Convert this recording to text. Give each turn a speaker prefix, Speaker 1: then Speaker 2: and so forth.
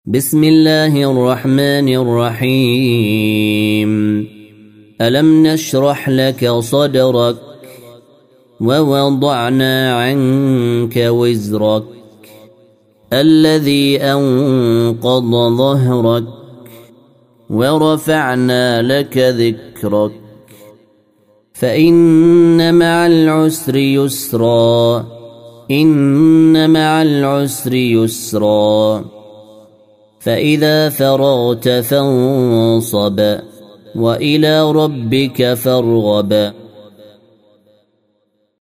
Speaker 1: بسم الله الرحمن الرحيم. ألم نشرح لك صدرك ووضعنا عنك وزرك الذي أنقض ظهرك ورفعنا لك ذكرك فإن مع العسر يسرا إن مع العسر يسرا فإذا فرغت فانصب وإلى ربك فارغب.